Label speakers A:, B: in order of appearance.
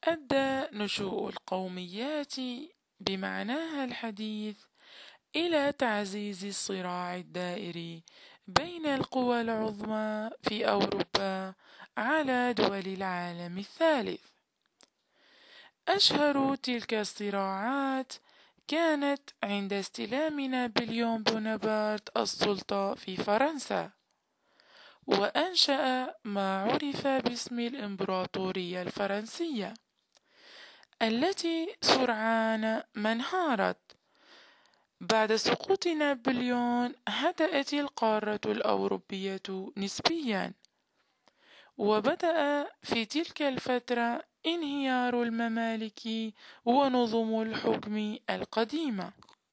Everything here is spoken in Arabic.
A: أدى نشوء القوميات بمعناها الحديث إلى تعزيز الصراع الدائري بين القوى العظمى في أوروبا على دول العالم الثالث. أشهر تلك الصراعات كانت عند استلام نابليون بونابرت السلطة في فرنسا، وأنشأ ما عرف باسم الإمبراطورية الفرنسية، التي سرعان ما انهارت. بعد سقوط نابليون هدأت القارة الأوروبية نسبيا، وبدأ في تلك الفترة انهيار الممالك ونظم الحكم القديمة.